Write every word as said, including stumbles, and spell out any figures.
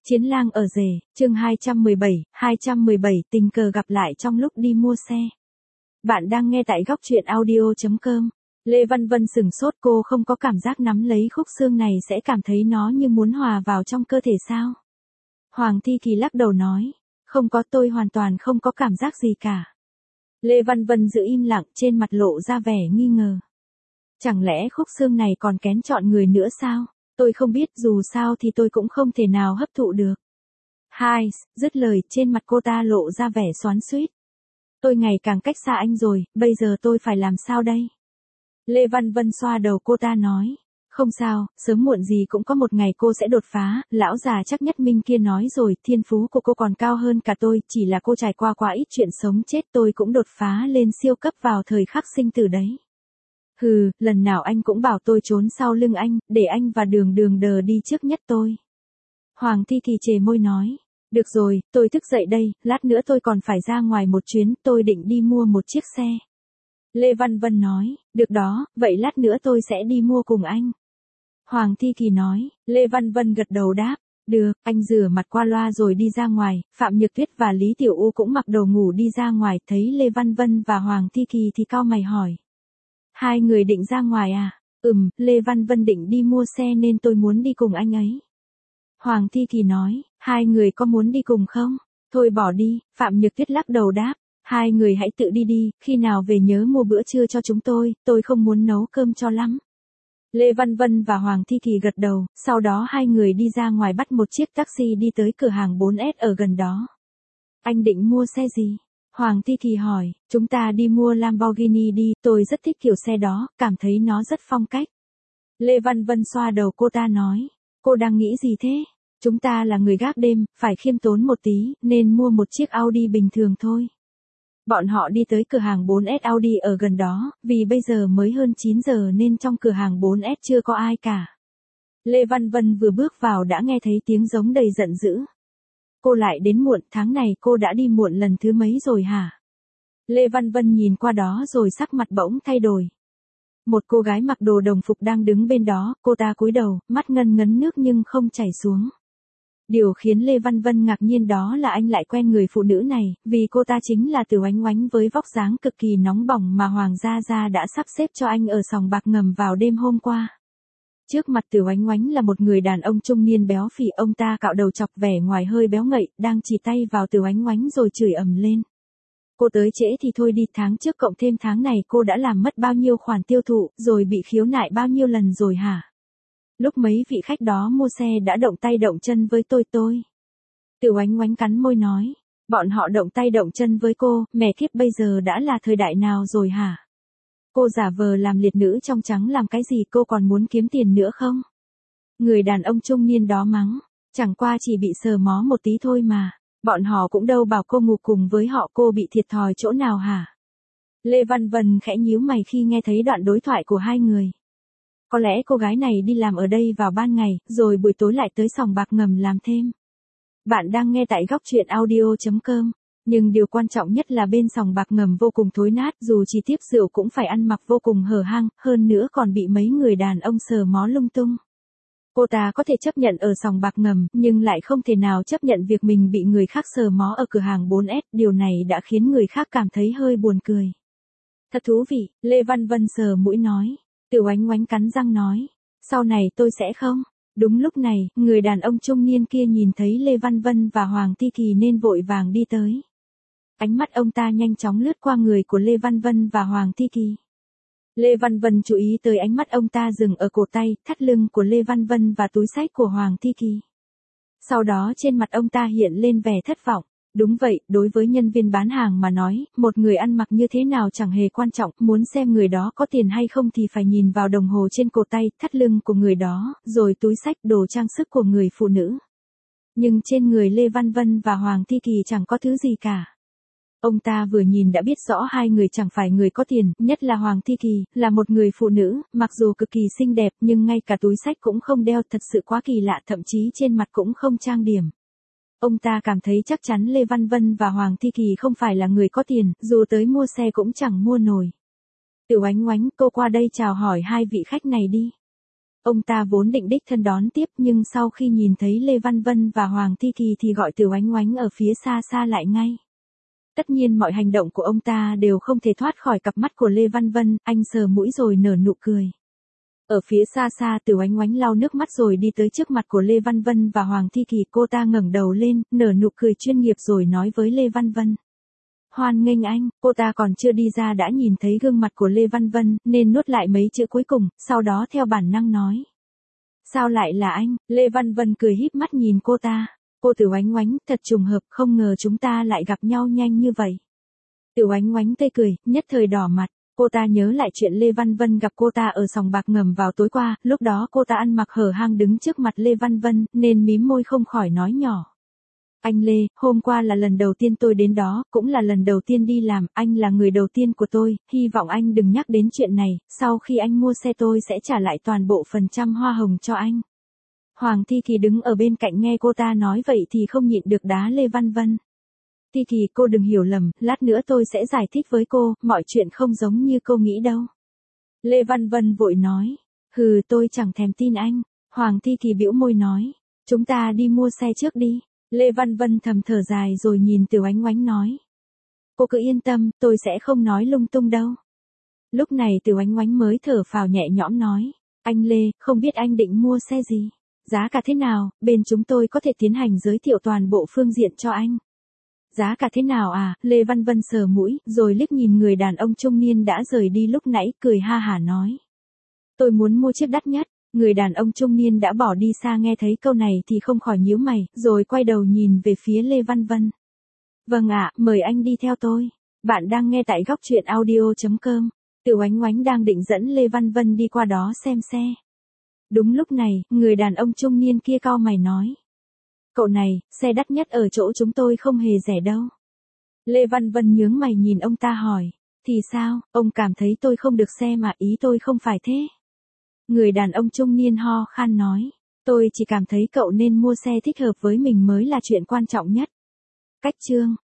Chiến lang ở rể, chương hai trăm mười bảy, hai trăm mười bảy tình cờ gặp lại trong lúc đi mua xe. Bạn đang nghe tại góc truyện audio chấm com. Lê Văn Vân sửng sốt, cô không có cảm giác nắm lấy khúc xương này sẽ cảm thấy nó như muốn hòa vào trong cơ thể sao? Hoàng Thi Kỳ lắc đầu nói, không có, tôi hoàn toàn không có cảm giác gì cả. Lê Văn Vân giữ im lặng, trên mặt lộ ra vẻ nghi ngờ. Chẳng lẽ khúc xương này còn kén chọn người nữa sao? Tôi không biết, dù sao thì tôi cũng không thể nào hấp thụ được. Hai, dứt lời, trên mặt cô ta lộ ra vẻ xoắn xuýt. Tôi ngày càng cách xa anh rồi, bây giờ tôi phải làm sao đây? Lê Văn Vân xoa đầu cô ta nói, không sao, sớm muộn gì cũng có một ngày cô sẽ đột phá, lão già chắc nhất minh kia nói rồi, thiên phú của cô còn cao hơn cả tôi, chỉ là cô trải qua quá ít chuyện sống chết, tôi cũng đột phá lên siêu cấp vào thời khắc sinh tử đấy. Hừ, lần nào anh cũng bảo tôi trốn sau lưng anh, để anh và đường đường đờ đi trước nhất tôi. Hoàng Thi Kỳ chề môi nói, được rồi, tôi thức dậy đây, lát nữa tôi còn phải ra ngoài một chuyến, tôi định đi mua một chiếc xe. Lê Văn Vân nói, được đó, vậy lát nữa tôi sẽ đi mua cùng anh. Hoàng Thi Kỳ nói, Lê Văn Vân gật đầu đáp, được, anh rửa mặt qua loa rồi đi ra ngoài, Phạm Nhược Tuyết và Lý Tiểu U cũng mặc đồ ngủ đi ra ngoài, thấy Lê Văn Vân và Hoàng Thi Kỳ thì cau mày hỏi. Hai người định ra ngoài à? Ừm, Lê Văn Vân định đi mua xe nên tôi muốn đi cùng anh ấy. Hoàng Thi Kỳ nói, hai người có muốn đi cùng không? Thôi bỏ đi, Phạm Nhược Tuyết lắc đầu đáp, hai người hãy tự đi đi, khi nào về nhớ mua bữa trưa cho chúng tôi, tôi không muốn nấu cơm cho lắm. Lê Văn Vân và Hoàng Thi Kỳ gật đầu, sau đó hai người đi ra ngoài bắt một chiếc taxi đi tới cửa hàng bốn S ở gần đó. Anh định mua xe gì? Hoàng Thi Kỳ hỏi, chúng ta đi mua Lamborghini đi, tôi rất thích kiểu xe đó, cảm thấy nó rất phong cách. Lê Văn Vân xoa đầu cô ta nói, cô đang nghĩ gì thế? Chúng ta là người gác đêm, phải khiêm tốn một tí, nên mua một chiếc Audi bình thường thôi. Bọn họ đi tới cửa hàng bốn S Audi ở gần đó, vì bây giờ mới hơn chín giờ nên trong cửa hàng bốn S chưa có ai cả. Lê Văn Vân vừa bước vào đã nghe thấy tiếng giống đầy giận dữ. Cô lại đến muộn, tháng này cô đã đi muộn lần thứ mấy rồi hả? Lê Văn Vân nhìn qua đó rồi sắc mặt bỗng thay đổi. Một cô gái mặc đồ đồng phục đang đứng bên đó, cô ta cúi đầu, mắt ngân ngấn nước nhưng không chảy xuống. Điều khiến Lê Văn Vân ngạc nhiên đó là anh lại quen người phụ nữ này, vì cô ta chính là Từ Oánh Oánh với vóc dáng cực kỳ nóng bỏng mà Hoàng Gia Gia đã sắp xếp cho anh ở sòng bạc ngầm vào đêm hôm qua. Trước mặt Từ Oánh Oánh là một người đàn ông trung niên béo phì, ông ta cạo đầu chọc vẻ ngoài hơi béo ngậy, đang chỉ tay vào Từ Oánh Oánh rồi chửi ầm lên. Cô tới trễ thì thôi đi, tháng trước cộng thêm tháng này cô đã làm mất bao nhiêu khoản tiêu thụ, rồi bị khiếu nại bao nhiêu lần rồi hả? Lúc mấy vị khách đó mua xe đã động tay động chân với tôi tôi. Từ Oánh Oánh cắn môi nói, bọn họ động tay động chân với cô, mẹ kiếp, bây giờ đã là thời đại nào rồi hả? Cô giả vờ làm liệt nữ trong trắng làm cái gì, cô còn muốn kiếm tiền nữa không? Người đàn ông trung niên đó mắng, chẳng qua chỉ bị sờ mó một tí thôi mà, bọn họ cũng đâu bảo cô ngủ cùng với họ, cô bị thiệt thòi chỗ nào hả? Lê Văn Vân khẽ nhíu mày khi nghe thấy đoạn đối thoại của hai người. Có lẽ cô gái này đi làm ở đây vào ban ngày, rồi buổi tối lại tới sòng bạc ngầm làm thêm. Bạn đang nghe tại góc truyện audio chấm com. Nhưng điều quan trọng nhất là bên sòng bạc ngầm vô cùng thối nát, dù chỉ tiếp rượu cũng phải ăn mặc vô cùng hở hang, hơn nữa còn bị mấy người đàn ông sờ mó lung tung. Cô ta có thể chấp nhận ở sòng bạc ngầm, nhưng lại không thể nào chấp nhận việc mình bị người khác sờ mó ở cửa hàng bốn S, điều này đã khiến người khác cảm thấy hơi buồn cười. Thật thú vị, Lê Văn Vân sờ mũi nói. Từ Oánh Oánh cắn răng nói, sau này tôi sẽ không. Đúng lúc này, người đàn ông trung niên kia nhìn thấy Lê Văn Vân và Hoàng Thi Kỳ nên vội vàng đi tới. Ánh mắt ông ta nhanh chóng lướt qua người của Lê Văn Vân và Hoàng Thi Kỳ. Lê Văn Vân chú ý tới ánh mắt ông ta dừng ở cổ tay, thắt lưng của Lê Văn Vân và túi xách của Hoàng Thi Kỳ. Sau đó trên mặt ông ta hiện lên vẻ thất vọng. Đúng vậy, đối với nhân viên bán hàng mà nói, một người ăn mặc như thế nào chẳng hề quan trọng, muốn xem người đó có tiền hay không thì phải nhìn vào đồng hồ trên cổ tay, thắt lưng của người đó, rồi túi xách, đồ trang sức của người phụ nữ. Nhưng trên người Lê Văn Vân và Hoàng Thi Kỳ chẳng có thứ gì cả. Ông ta vừa nhìn đã biết rõ hai người chẳng phải người có tiền, nhất là Hoàng Thi Kỳ, là một người phụ nữ, mặc dù cực kỳ xinh đẹp nhưng ngay cả túi xách cũng không đeo, thật sự quá kỳ lạ, thậm chí trên mặt cũng không trang điểm. Ông ta cảm thấy chắc chắn Lê Văn Vân và Hoàng Thi Kỳ không phải là người có tiền, dù tới mua xe cũng chẳng mua nổi. Từ Oánh Oánh, cô qua đây chào hỏi hai vị khách này đi. ông ta vốn định đích thân đón tiếp nhưng sau khi nhìn thấy Lê Văn Vân và Hoàng Thi Kỳ thì gọi Tiểu Oánh Oánh ở phía xa xa lại ngay. Tất nhiên mọi hành động của ông ta đều không thể thoát khỏi cặp mắt của Lê Văn Vân, anh sờ mũi rồi nở nụ cười. Ở phía xa xa Tiểu Oánh Oánh lau nước mắt rồi đi tới trước mặt của Lê Văn Vân và Hoàng Thi Kỳ, cô ta ngẩng đầu lên, nở nụ cười chuyên nghiệp rồi nói với Lê Văn Vân. Hoan nghênh anh, cô ta còn chưa đi ra đã nhìn thấy gương mặt của Lê Văn Vân, nên nuốt lại mấy chữ cuối cùng, sau đó theo bản năng nói. Sao lại là anh? Lê Văn Vân cười híp mắt nhìn cô ta. Cô Tiểu Oánh Oánh, thật trùng hợp, không ngờ chúng ta lại gặp nhau nhanh như vậy. Tiểu Oánh Oánh tươi cười, nhất thời đỏ mặt. Cô ta nhớ lại chuyện Lê Văn Vân gặp cô ta ở sòng bạc ngầm vào tối qua, lúc đó cô ta ăn mặc hở hang đứng trước mặt Lê Văn Vân, nên mím môi không khỏi nói nhỏ. Anh Lê, hôm qua là lần đầu tiên tôi đến đó, cũng là lần đầu tiên đi làm, anh là người đầu tiên của tôi, hy vọng anh đừng nhắc đến chuyện này, sau khi anh mua xe tôi sẽ trả lại toàn bộ phần trăm hoa hồng cho anh. Hoàng Thi Kỳ đứng ở bên cạnh nghe cô ta nói vậy thì không nhịn được đá Lê Văn Vân. Thi Kỳ, cô đừng hiểu lầm, lát nữa tôi sẽ giải thích với cô, mọi chuyện không giống như cô nghĩ đâu. Lê Văn Vân vội nói, hừ tôi chẳng thèm tin anh. Hoàng Thi Kỳ bĩu môi nói, chúng ta đi mua xe trước đi. Lê Văn Vân thầm thở dài rồi nhìn Tiểu Oánh Oánh nói. Cô cứ yên tâm, tôi sẽ không nói lung tung đâu. Lúc này Tiểu Oánh Oánh mới thở phào nhẹ nhõm nói, anh Lê, không biết anh định mua xe gì? Giá cả thế nào, bên chúng tôi có thể tiến hành giới thiệu toàn bộ phương diện cho anh. Giá cả thế nào à? Lê Văn Vân sờ mũi, rồi liếc nhìn người đàn ông trung niên đã rời đi lúc nãy, cười ha hả nói. Tôi muốn mua chiếc đắt nhất. Người đàn ông trung niên đã bỏ đi xa nghe thấy câu này thì không khỏi nhíu mày, rồi quay đầu nhìn về phía Lê Văn Vân. Vâng ạ, mời anh đi theo tôi. Bạn đang nghe tại góc truyện audio chấm com. Tiểu Oánh Oánh đang định dẫn Lê Văn Vân đi qua đó xem xe. Đúng lúc này, người đàn ông trung niên kia cau mày nói. Cậu này, xe đắt nhất ở chỗ chúng tôi không hề rẻ đâu. Lê Văn Vân nhướng mày nhìn ông ta hỏi. Thì sao, ông cảm thấy tôi không được xe mà, ý tôi không phải thế. Người đàn ông trung niên ho khan nói. Tôi chỉ cảm thấy cậu nên mua xe thích hợp với mình mới là chuyện quan trọng nhất. Cách chương.